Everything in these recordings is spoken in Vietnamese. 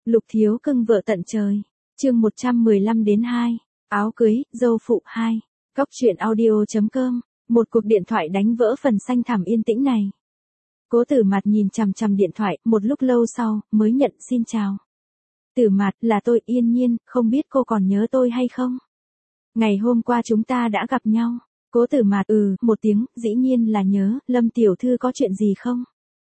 Lục thiếu cưng vợ tận trời. Chương 115 đến 2. Áo cưới, dâu phụ 2. Cóc truyện audio.com. Một cuộc điện thoại đánh vỡ phần xanh thẳm yên tĩnh này. Cố Tử Mạt nhìn chằm chằm điện thoại, một lúc lâu sau, mới nhận xin chào. Tử Mạt, là tôi, Yên Nhiên, không biết cô còn nhớ tôi hay không? Ngày hôm qua chúng ta đã gặp nhau. Cố Tử Mạt, một tiếng, dĩ nhiên là nhớ, Lâm tiểu thư có chuyện gì không?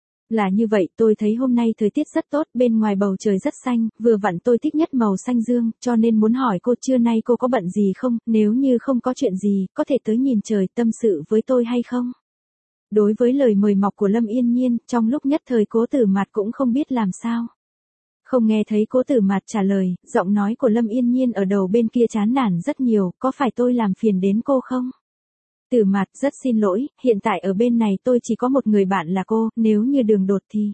Là như vậy, tôi thấy hôm nay thời tiết rất tốt, bên ngoài bầu trời rất xanh, vừa vặn tôi thích nhất màu xanh dương, cho nên muốn hỏi cô trưa nay cô có bận gì không, nếu như không có chuyện gì, có thể tới nhìn trời tâm sự với tôi hay không? Đối với lời mời mọc của Lâm Yên Nhiên, trong lúc nhất thời Cố Tử Mạt cũng không biết làm sao. Không nghe thấy Cố Tử Mạt trả lời, giọng nói của Lâm Yên Nhiên ở đầu bên kia chán nản rất nhiều, có phải tôi làm phiền đến cô không? Tử Mạt, rất xin lỗi, hiện tại ở bên này tôi chỉ có một người bạn là cô, nếu như đường đột thì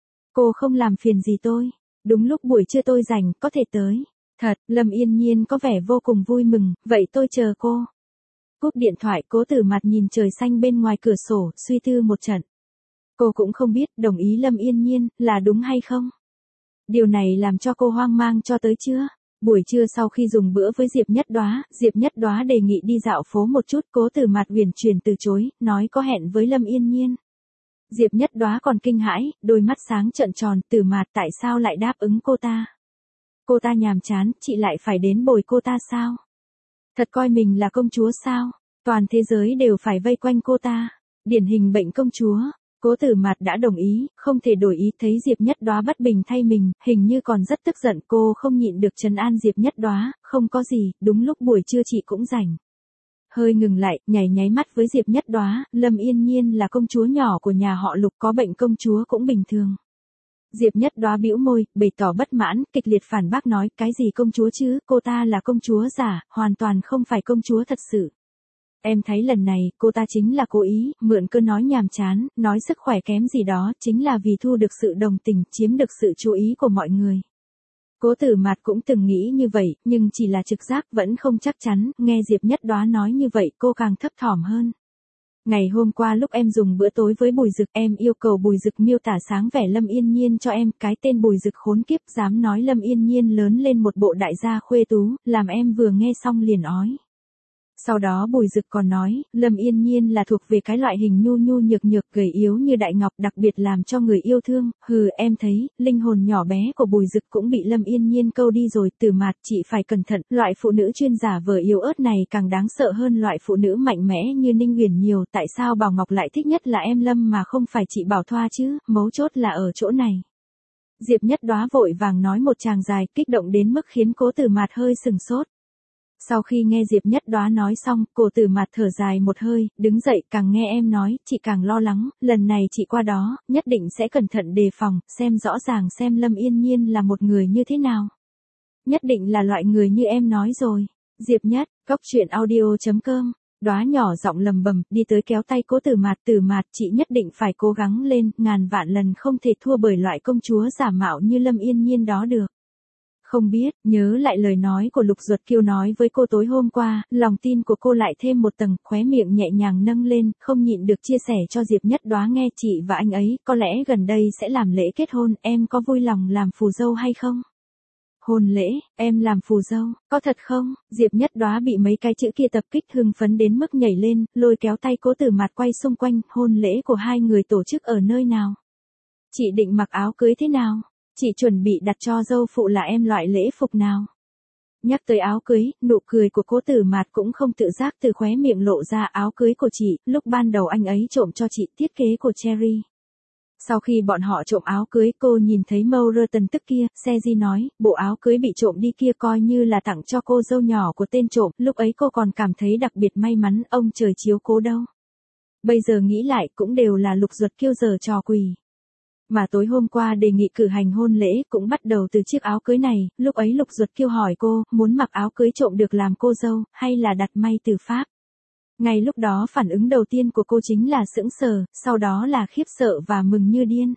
cô không làm phiền gì tôi. Đúng lúc buổi trưa tôi rảnh, có thể tới. Thật, Lâm Yên Nhiên có vẻ vô cùng vui mừng, vậy tôi chờ cô. Cúp điện thoại, Cố Tử Mạt nhìn trời xanh bên ngoài cửa sổ, suy tư một trận. Cô cũng không biết đồng ý Lâm Yên Nhiên là đúng hay không. Điều này làm cho cô hoang mang cho tới chưa? Buổi trưa sau khi dùng bữa với Diệp Nhất Đóa đề nghị đi dạo phố một chút, Cố Tử Mạt uyển chuyển từ chối, nói có hẹn với Lâm Yên Nhiên. Diệp Nhất Đóa còn kinh hãi, đôi mắt sáng trợn tròn, Tử Mạt tại sao lại đáp ứng cô ta? Cô ta nhàm chán, chị lại phải đến bồi cô ta sao? Thật coi mình là công chúa sao? Toàn thế giới đều phải vây quanh cô ta. Điển hình bệnh công chúa. Cố Tử Mạt đã đồng ý, không thể đổi ý, thấy Diệp Nhất Đóa bất bình thay mình, hình như còn rất tức giận, cô không nhịn được trấn an Diệp Nhất Đóa, không có gì, đúng lúc buổi trưa chị cũng rảnh. Hơi ngừng lại, nháy mắt với Diệp Nhất Đóa, Lâm Yên Nhiên là công chúa nhỏ của nhà họ Lục, có bệnh công chúa cũng bình thường. Diệp Nhất Đóa bĩu môi, bày tỏ bất mãn, kịch liệt phản bác nói, cái gì công chúa chứ, cô ta là công chúa giả, hoàn toàn không phải công chúa thật sự. Em thấy lần này, cô ta chính là cố ý, mượn cơ nói nhàm chán, nói sức khỏe kém gì đó, chính là vì thu được sự đồng tình, chiếm được sự chú ý của mọi người. Cố Tử Mạt cũng từng nghĩ như vậy, nhưng chỉ là trực giác, vẫn không chắc chắn, nghe Diệp Nhất Đóa nói như vậy, cô càng thấp thỏm hơn. Ngày hôm qua lúc em dùng bữa tối với Bùi Dực, em yêu cầu Bùi Dực miêu tả sáng vẻ Lâm Yên Nhiên cho em, cái tên Bùi Dực khốn kiếp dám nói Lâm Yên Nhiên lớn lên một bộ đại gia khuê tú, làm em vừa nghe xong liền ói. Sau đó Bùi Dực còn nói, Lâm Yên Nhiên là thuộc về cái loại hình nhu nhược gầy yếu như đại ngọc, đặc biệt làm cho người yêu thương, em thấy, linh hồn nhỏ bé của Bùi Dực cũng bị Lâm Yên Nhiên câu đi rồi, Tử Mạt, chị phải cẩn thận, loại phụ nữ chuyên giả vờ yếu ớt này càng đáng sợ hơn loại phụ nữ mạnh mẽ như Ninh Uyển nhiều, tại sao Bảo Ngọc lại thích nhất là em Lâm mà không phải chị Bảo Thoa chứ, mấu chốt là ở chỗ này. Diệp Nhất Đóa vội vàng nói một tràng dài, kích động đến mức khiến Cố Tử Mạt hơi sừng sốt. Sau khi nghe Diệp Nhất Đóa nói xong, Cố Tử Mạt thở dài một hơi, đứng dậy, càng nghe em nói, chị càng lo lắng, lần này chị qua đó, nhất định sẽ cẩn thận đề phòng, xem rõ ràng xem Lâm Yên Nhiên là một người như thế nào. Nhất định là loại người như em nói rồi. Diệp Nhất, cóc truyện audio.com. Đóa nhỏ giọng lầm bầm, đi tới kéo tay Cố Tử Mạt, chị nhất định phải cố gắng lên, ngàn vạn lần không thể thua bởi loại công chúa giả mạo như Lâm Yên Nhiên đó được. Không biết, nhớ lại lời nói của Lục Duật Kiêu nói với cô tối hôm qua, lòng tin của cô lại thêm một tầng, khóe miệng nhẹ nhàng nâng lên, không nhịn được chia sẻ cho Diệp Nhất Đóa nghe, chị và anh ấy, có lẽ gần đây sẽ làm lễ kết hôn, em có vui lòng làm phù dâu hay không? Hôn lễ, em làm phù dâu, có thật không? Diệp Nhất Đóa bị mấy cái chữ kia tập kích, hưng phấn đến mức nhảy lên, lôi kéo tay Cố Tử Mạt quay xung quanh, hôn lễ của hai người tổ chức ở nơi nào? Chị định mặc áo cưới thế nào? Chị chuẩn bị đặt cho dâu phụ là em loại lễ phục nào? Nhắc tới áo cưới, nụ cười của Cố Tử Mạt cũng không tự giác từ khóe miệng lộ ra, áo cưới của chị, lúc ban đầu anh ấy trộm cho chị, thiết kế của Cherry. Sau khi bọn họ trộm áo cưới, cô nhìn thấy Morton tức kia, Seji nói, bộ áo cưới bị trộm đi kia coi như là tặng cho cô dâu nhỏ của tên trộm, lúc ấy cô còn cảm thấy đặc biệt may mắn, ông trời chiếu cố đâu. Bây giờ nghĩ lại cũng đều là Lục Duật Kiêu giở trò quỷ. Mà tối hôm qua đề nghị cử hành hôn lễ cũng bắt đầu từ chiếc áo cưới này, lúc ấy Lục Duật Kiêu hỏi cô, muốn mặc áo cưới trộm được làm cô dâu, hay là đặt may từ Pháp. Ngay lúc đó phản ứng đầu tiên của cô chính là sững sờ, sau đó là khiếp sợ và mừng như điên.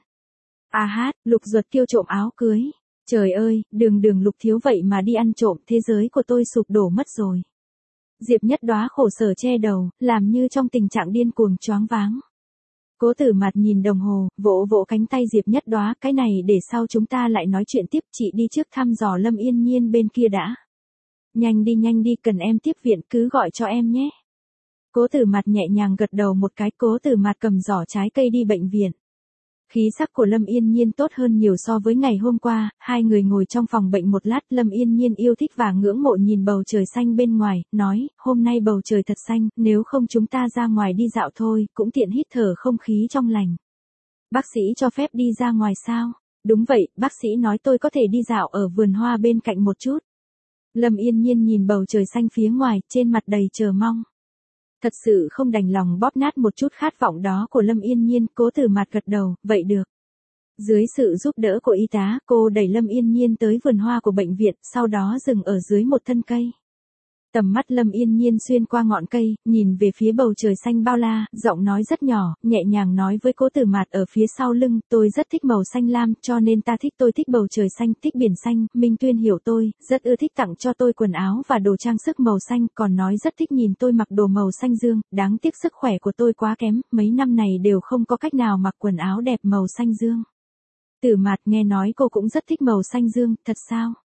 Lục Duật Kiêu trộm áo cưới. Trời ơi, đường Lục thiếu vậy mà đi ăn trộm, thế giới của tôi sụp đổ mất rồi. Diệp Nhất Đóa khổ sở che đầu, làm như trong tình trạng điên cuồng choáng váng. Cố Tử Mạt nhìn đồng hồ, vỗ vỗ cánh tay Diệp Nhất Đóa, cái này để sau chúng ta lại nói chuyện tiếp, chị đi trước thăm dò Lâm Yên Nhiên bên kia đã. Nhanh đi, cần em tiếp viện cứ gọi cho em nhé. Cố Tử Mạt nhẹ nhàng gật đầu một cái, Cố Tử Mạt cầm giỏ trái cây đi bệnh viện. Khí sắc của Lâm Yên Nhiên tốt hơn nhiều so với ngày hôm qua, hai người ngồi trong phòng bệnh một lát, Lâm Yên Nhiên yêu thích và ngưỡng mộ nhìn bầu trời xanh bên ngoài, nói, hôm nay bầu trời thật xanh, nếu không chúng ta ra ngoài đi dạo thôi, cũng tiện hít thở không khí trong lành. Bác sĩ cho phép đi ra ngoài sao? Đúng vậy, bác sĩ nói tôi có thể đi dạo ở vườn hoa bên cạnh một chút. Lâm Yên Nhiên nhìn bầu trời xanh phía ngoài, trên mặt đầy chờ mong. Thật sự không đành lòng bóp nát một chút khát vọng đó của Lâm Yên Nhiên, Cố Tử Mạt gật đầu, vậy được. Dưới sự giúp đỡ của y tá, cô đẩy Lâm Yên Nhiên tới vườn hoa của bệnh viện, sau đó dừng ở dưới một thân cây. Tầm mắt Lâm Yên Nhiên xuyên qua ngọn cây, nhìn về phía bầu trời xanh bao la, giọng nói rất nhỏ, nhẹ nhàng nói với Cố Tử Mạt ở phía sau lưng, tôi rất thích màu xanh lam, cho nên tôi thích bầu trời xanh, thích biển xanh, Minh Tuyên hiểu tôi, rất ưa thích tặng cho tôi quần áo và đồ trang sức màu xanh, còn nói rất thích nhìn tôi mặc đồ màu xanh dương, đáng tiếc sức khỏe của tôi quá kém, mấy năm này đều không có cách nào mặc quần áo đẹp màu xanh dương. Tử Mạt nghe nói cô cũng rất thích màu xanh dương, thật sao?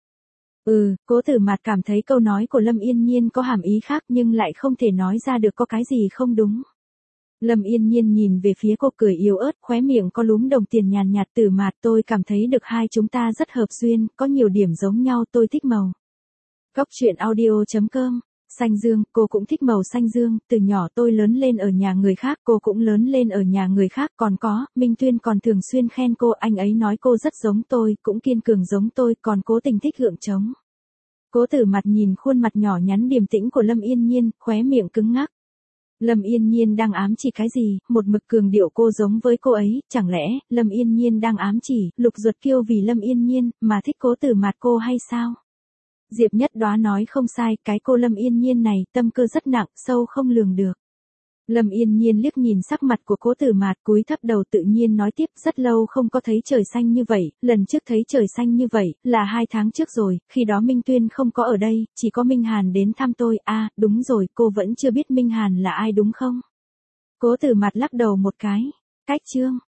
Cố Tử Mạt cảm thấy câu nói của Lâm Yên Nhiên có hàm ý khác nhưng lại không thể nói ra được có cái gì không đúng. Lâm Yên Nhiên nhìn về phía cô cười yếu ớt, khóe miệng có lúm đồng tiền nhàn nhạt, Tử Mạt tôi cảm thấy được hai chúng ta rất hợp duyên, có nhiều điểm giống nhau, tôi thích màu. Góc truyện audio.com Xanh dương, cô cũng thích màu xanh dương, từ nhỏ tôi lớn lên ở nhà người khác, cô cũng lớn lên ở nhà người khác, còn có, Minh Tuyên còn thường xuyên khen cô, anh ấy nói cô rất giống tôi, cũng kiên cường giống tôi, còn cố tình thích gượng trống. Cố Tử Mạt nhìn khuôn mặt nhỏ nhắn điềm tĩnh của Lâm Yên Nhiên, khóe miệng cứng ngắc. Lâm Yên Nhiên đang ám chỉ cái gì, một mực cường điệu cô giống với cô ấy, chẳng lẽ, Lâm Yên Nhiên đang ám chỉ, Lục Duật Kiêu vì Lâm Yên Nhiên, mà thích Cố Tử Mạt cô hay sao? Diệp Nhất Đóa nói không sai, cái cô Lâm Yên Nhiên này, tâm cơ rất nặng, sâu không lường được. Lâm Yên Nhiên liếc nhìn sắc mặt của Cố Tử Mạt, cúi thấp đầu tự nhiên nói tiếp, rất lâu không có thấy trời xanh như vậy, lần trước thấy trời xanh như vậy, là 2 tháng trước rồi, khi đó Minh Tuyên không có ở đây, chỉ có Minh Hàn đến thăm tôi, đúng rồi, cô vẫn chưa biết Minh Hàn là ai đúng không? Cố Tử Mạt lắc đầu một cái, cách chương.